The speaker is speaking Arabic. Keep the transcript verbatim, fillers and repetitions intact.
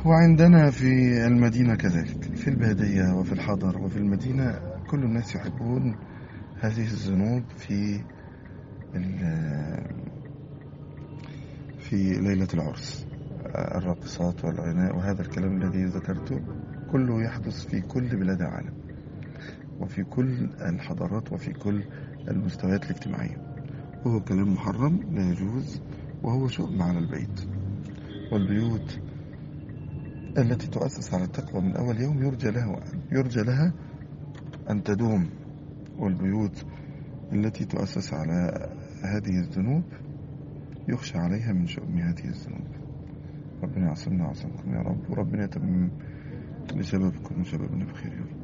وعندنا في المدينة كذلك، في البادية وفي الحضر وفي المدينة كل الناس يحبون هذه الذنوب في في ليلة العرس، الراقصات والغناء وهذا الكلام الذي ذكرته كله يحدث في كل بلاد العالم وفي كل الحضارات وفي كل المستويات الاجتماعية، وهو كلام محرم لا يجوز، وهو شؤم على البيت. والبيوت التي تؤسس على التقوى من أول يوم يرجى لها يرجى لها أن تدوم، والبيوت التي تؤسس على هذه الذنوب يخشى عليها من شؤم هذه الذنوب. ربنا يعصمنا ويعصمكم يا رب، وربنا يتمم لشبابكم وشبابنا بخير يا رب.